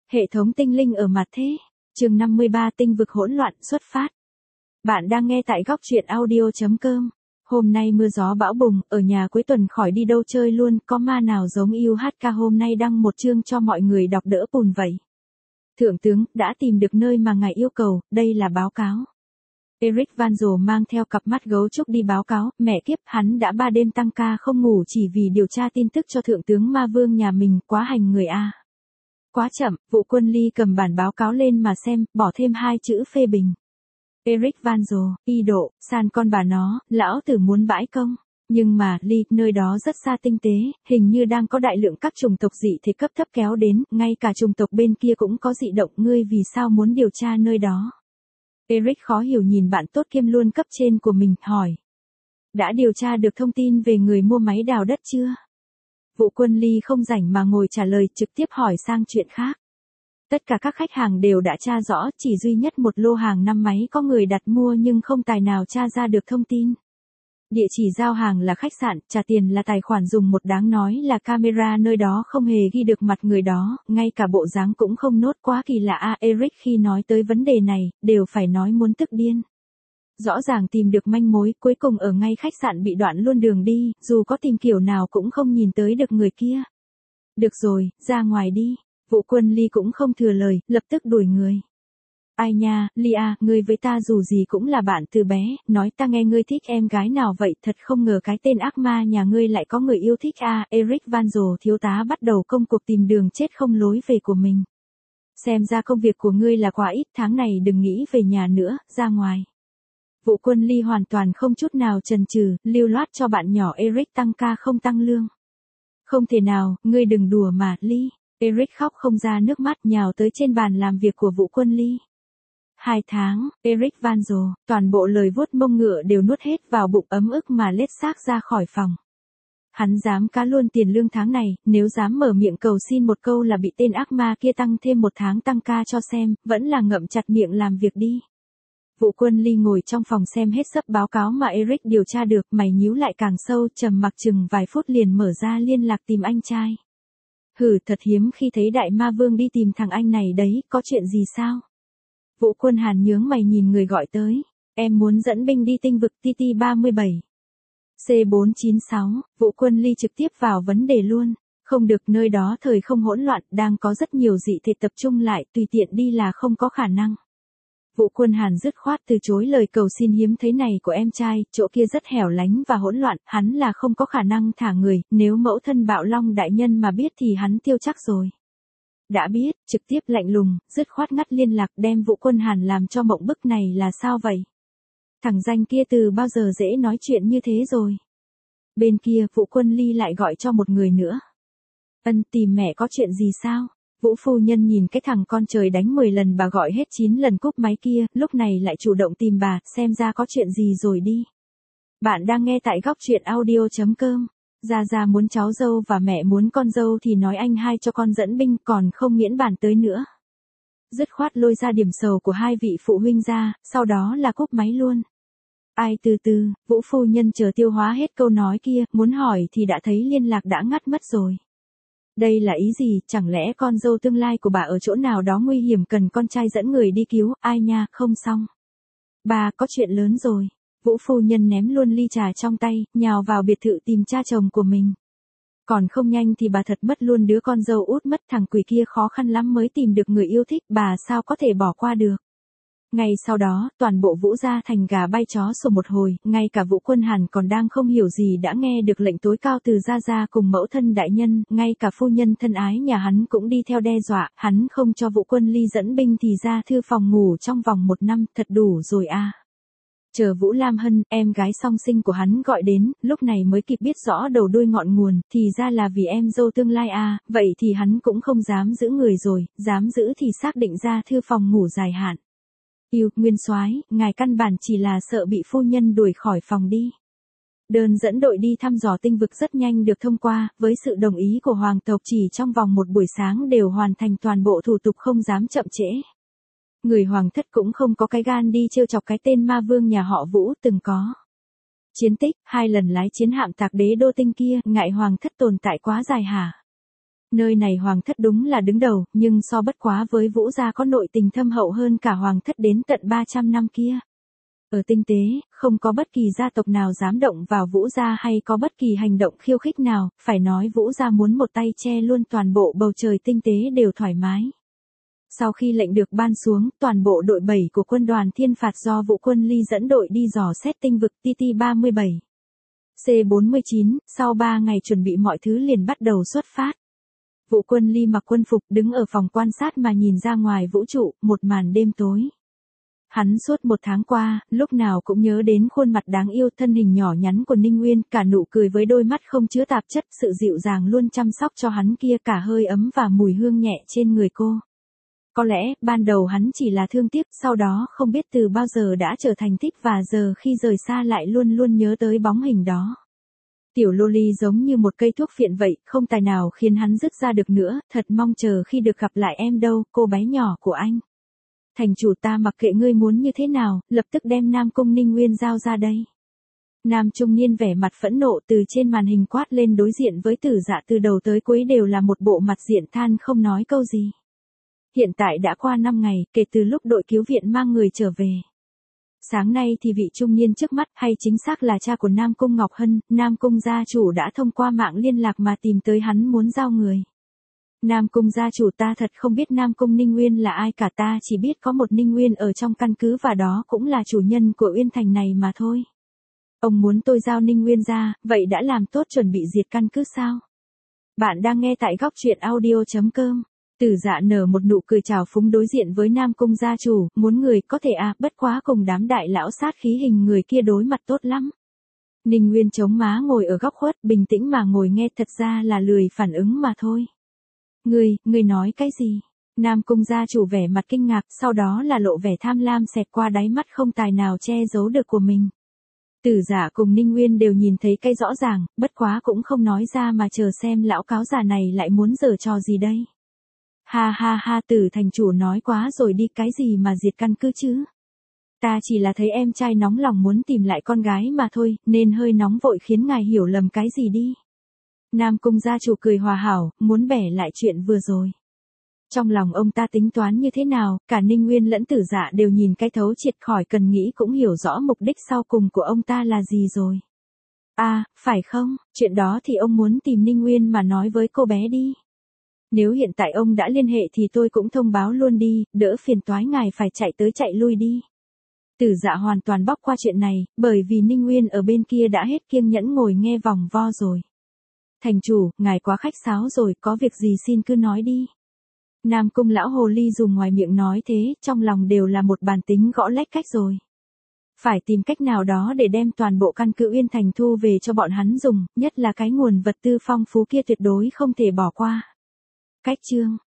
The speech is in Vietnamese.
Hệ thống tinh linh ở mặt thế. Chương 53 tinh vực hỗn loạn xuất phát. Bạn đang nghe tại góc truyện audio.com. Hôm nay mưa gió bão bùng, ở nhà cuối tuần khỏi đi đâu chơi luôn, có ma nào giống UHK hôm nay đăng một chương cho mọi người đọc đỡ bùn vậy. Thượng tướng, đã tìm được nơi mà ngài yêu cầu, đây là báo cáo. Eric Van Dồ mang theo cặp mắt gấu trúc đi báo cáo, mẹ kiếp, hắn đã 3 đêm tăng ca không ngủ chỉ vì điều tra tin tức cho thượng tướng ma vương nhà mình, quá hành người a. Quá chậm, vụ quân Ly cầm bản báo cáo lên mà xem, bỏ thêm 2 chữ phê bình. Eric Van Dồ, y độ, san con bà nó, lão tử muốn bãi công. Nhưng mà, Ly, nơi đó rất xa tinh tế, hình như đang có đại lượng các chủng tộc dị thế cấp thấp kéo đến, ngay cả chủng tộc bên kia cũng có dị động, ngươi vì sao muốn điều tra nơi đó? Eric khó hiểu nhìn bạn tốt kiêm luôn cấp trên của mình, hỏi. Đã điều tra được thông tin về người mua máy đào đất chưa? Vụ quân Ly không rảnh mà ngồi trả lời, trực tiếp hỏi sang chuyện khác. Tất cả các khách hàng đều đã tra rõ, chỉ duy nhất một lô hàng 5 máy có người đặt mua nhưng không tài nào tra ra được thông tin. Địa chỉ giao hàng là khách sạn, trả tiền là tài khoản dùng một, đáng nói là camera nơi đó không hề ghi được mặt người đó, ngay cả bộ dáng cũng không nốt, quá kỳ lạ a. Eric khi nói tới vấn đề này, đều phải nói muốn tức điên. Rõ ràng tìm được manh mối, cuối cùng ở ngay khách sạn bị đoạn luôn đường đi, dù có tìm kiểu nào cũng không nhìn tới được người kia. Được rồi, ra ngoài đi. Vụ quân Ly cũng không thừa lời, lập tức đuổi người. Ai nha, Ly à, ngươi với ta dù gì cũng là bạn từ bé, nói ta nghe ngươi thích em gái nào vậy, thật không ngờ cái tên ác ma nhà ngươi lại có người yêu thích a. Eric Van Dồ thiếu tá bắt đầu công cuộc tìm đường chết không lối về của mình. Xem ra công việc của ngươi là quá ít, tháng này đừng nghĩ về nhà nữa, ra ngoài. Vụ quân Ly hoàn toàn không chút nào chần chừ, lưu loát cho bạn nhỏ Eric tăng ca không tăng lương. Không thể nào, ngươi đừng đùa mà, Ly. Eric khóc không ra nước mắt nhào tới trên bàn làm việc của vụ quân Ly. 2 tháng, Eric Van Dồ, toàn bộ lời vuốt mông ngựa đều nuốt hết vào bụng ấm ức mà lết xác ra khỏi phòng. Hắn dám cá luôn tiền lương tháng này, nếu dám mở miệng cầu xin một câu là bị tên ác ma kia tăng thêm 1 tháng tăng ca cho xem, vẫn là ngậm chặt miệng làm việc đi. Vụ quân Ly ngồi trong phòng xem hết sấp báo cáo mà Eric điều tra được, mày nhíu lại càng sâu, trầm mặc chừng vài phút liền mở ra liên lạc tìm anh trai. Hử, thật hiếm khi thấy đại ma vương đi tìm thằng anh này đấy, có chuyện gì sao? Vụ quân Hàn nhướng mày nhìn người gọi tới. Em muốn dẫn binh đi tinh vực TT-37. C496, vụ quân Ly trực tiếp vào vấn đề luôn. Không được, nơi đó thời không hỗn loạn, đang có rất nhiều dị thể tập trung lại, tùy tiện đi là không có khả năng. Vụ quân Hàn dứt khoát từ chối lời cầu xin hiếm thấy này của em trai, chỗ kia rất hẻo lánh và hỗn loạn, hắn là không có khả năng thả người, nếu mẫu thân Bạo Long đại nhân mà biết thì hắn tiêu chắc rồi. Đã biết, trực tiếp lạnh lùng, dứt khoát ngắt liên lạc, đem vụ quân Hàn làm cho mộng bức này là sao vậy? Thằng danh kia từ bao giờ dễ nói chuyện như thế rồi? Bên kia, vụ quân Ly lại gọi cho một người nữa. Ân, tìm mẹ có chuyện gì sao? Vũ phu nhân nhìn cái thằng con trời đánh 10 lần bà gọi hết 9 lần cúp máy kia, lúc này lại chủ động tìm bà, xem ra có chuyện gì rồi đi. Bạn đang nghe tại góc truyện audio.com. Gia muốn cháu dâu và mẹ muốn con dâu thì nói anh hai cho con dẫn binh, còn không miễn bàn tới nữa. Dứt khoát lôi ra điểm sầu của hai vị phụ huynh ra, sau đó là cúp máy luôn. Ai từ từ, Vũ phu nhân chờ tiêu hóa hết câu nói kia, muốn hỏi thì đã thấy liên lạc đã ngắt mất rồi. Đây là ý gì, chẳng lẽ con dâu tương lai của bà ở chỗ nào đó nguy hiểm cần con trai dẫn người đi cứu, ai nha, không xong. Bà có chuyện lớn rồi. Vũ phu nhân ném luôn ly trà trong tay, nhào vào biệt thự tìm cha chồng của mình. Còn không nhanh thì bà thật mất luôn đứa con dâu út mất, thằng quỷ kia khó khăn lắm mới tìm được người yêu thích, bà sao có thể bỏ qua được. Ngay sau đó, toàn bộ Vũ gia thành gà bay chó sủa một hồi, ngay cả Vũ quân Hàn còn đang không hiểu gì đã nghe được lệnh tối cao từ Gia cùng mẫu thân đại nhân, ngay cả phu nhân thân ái nhà hắn cũng đi theo đe dọa, hắn không cho Vũ quân Ly dẫn binh thì ra thư phòng ngủ trong vòng 1 năm, thật đủ rồi à. Chờ Vũ Lam Hân, em gái song sinh của hắn gọi đến, lúc này mới kịp biết rõ đầu đuôi ngọn nguồn, thì ra là vì em dâu tương lai à, vậy thì hắn cũng không dám giữ người rồi, dám giữ thì xác định ra thư phòng ngủ dài hạn. Yêu, nguyên soái, ngài căn bản chỉ là sợ bị phu nhân đuổi khỏi phòng đi. Đơn dẫn đội đi thăm dò tinh vực rất nhanh được thông qua, với sự đồng ý của hoàng tộc chỉ trong vòng một buổi sáng đều hoàn thành toàn bộ thủ tục không dám chậm trễ. Người hoàng thất cũng không có cái gan đi trêu chọc cái tên ma vương nhà họ Vũ từng có. Chiến tích, 2 lần lái chiến hạm tạc đế đô tinh kia, ngại hoàng thất tồn tại quá dài hả? Nơi này hoàng thất đúng là đứng đầu, nhưng so bất quá với Vũ gia có nội tình thâm hậu hơn cả hoàng thất đến tận 300 năm kia. Ở tinh tế, không có bất kỳ gia tộc nào dám động vào Vũ gia hay có bất kỳ hành động khiêu khích nào, phải nói Vũ gia muốn một tay che luôn toàn bộ bầu trời tinh tế đều thoải mái. Sau khi lệnh được ban xuống, toàn bộ đội 7 của quân đoàn thiên phạt do Vũ Quân Ly dẫn đội đi dò xét tinh vực TT-37. C-49, sau 3 ngày chuẩn bị mọi thứ liền bắt đầu xuất phát. Vũ Quân Ly mặc quân phục đứng ở phòng quan sát mà nhìn ra ngoài vũ trụ, một màn đêm tối. Hắn suốt 1 tháng qua, lúc nào cũng nhớ đến khuôn mặt đáng yêu thân hình nhỏ nhắn của Ninh Nguyên, cả nụ cười với đôi mắt không chứa tạp chất, sự dịu dàng luôn chăm sóc cho hắn kia, cả hơi ấm và mùi hương nhẹ trên người cô. Có lẽ, ban đầu hắn chỉ là thương tiếc, sau đó không biết từ bao giờ đã trở thành thích và giờ khi rời xa lại luôn luôn nhớ tới bóng hình đó. Tiểu Loli giống như một cây thuốc phiện vậy, không tài nào khiến hắn dứt ra được nữa, thật mong chờ khi được gặp lại em đâu, cô bé nhỏ của anh. Thành chủ, ta mặc kệ ngươi muốn như thế nào, lập tức đem Nam Cung Ninh Nguyên giao ra đây. Nam trung niên vẻ mặt phẫn nộ từ trên màn hình quát lên đối diện với Tử Dạ, từ đầu tới cuối đều là một bộ mặt diện than không nói câu gì. Hiện tại đã qua 5 ngày, kể từ lúc đội cứu viện mang người trở về. Sáng nay thì vị trung niên trước mắt, hay chính xác là cha của Nam Cung Ngọc Hân, Nam Cung gia chủ đã thông qua mạng liên lạc mà tìm tới hắn muốn giao người. Nam Cung gia chủ, ta thật không biết Nam Cung Ninh Nguyên là ai cả, ta chỉ biết có một Ninh Nguyên ở trong căn cứ và đó cũng là chủ nhân của Uyên Thành này mà thôi. Ông muốn tôi giao Ninh Nguyên ra, vậy đã làm tốt chuẩn bị diệt căn cứ sao? Bạn đang nghe tại góc truyện audio.com. Tử Dạ nở một nụ cười trào phúng đối diện với Nam Cung gia chủ, muốn người có thể à, bất quá cùng đám đại lão sát khí hình người kia đối mặt tốt lắm. Ninh Nguyên chống má ngồi ở góc khuất, bình tĩnh mà ngồi nghe, thật ra là lười phản ứng mà thôi. Ngươi nói cái gì? Nam Cung gia chủ vẻ mặt kinh ngạc, sau đó là lộ vẻ tham lam xẹt qua đáy mắt không tài nào che giấu được của mình. Tử Dạ cùng Ninh Nguyên đều nhìn thấy cái rõ ràng, bất quá cũng không nói ra mà chờ xem lão cáo già này lại muốn giở trò gì đây. Ha ha ha, Tử thành chủ nói quá rồi đi, cái gì mà diệt căn cứ chứ? Ta chỉ là thấy em trai nóng lòng muốn tìm lại con gái mà thôi, nên hơi nóng vội khiến ngài hiểu lầm cái gì đi. Nam Cung gia chủ cười hòa hảo, muốn bẻ lại chuyện vừa rồi. Trong lòng ông ta tính toán như thế nào, cả Ninh Nguyên lẫn Tử Dạ đều nhìn cái thấu triệt, khỏi cần nghĩ cũng hiểu rõ mục đích sau cùng của ông ta là gì rồi. À, phải không, chuyện đó thì ông muốn tìm Ninh Nguyên mà nói với cô bé đi. Nếu hiện tại ông đã liên hệ thì tôi cũng thông báo luôn đi, đỡ phiền toái ngài phải chạy tới chạy lui đi. Tử Dạ hoàn toàn bóc qua chuyện này, bởi vì Ninh Nguyên ở bên kia đã hết kiêng nhẫn ngồi nghe vòng vo rồi. Thành chủ, ngài quá khách sáo rồi, có việc gì xin cứ nói đi. Nam Cung lão hồ ly dùng ngoài miệng nói thế, trong lòng đều là một bàn tính gõ lách cách rồi. Phải tìm cách nào đó để đem toàn bộ căn cứ Uyên Thành thu về cho bọn hắn dùng, nhất là cái nguồn vật tư phong phú kia tuyệt đối không thể bỏ qua. Cách chương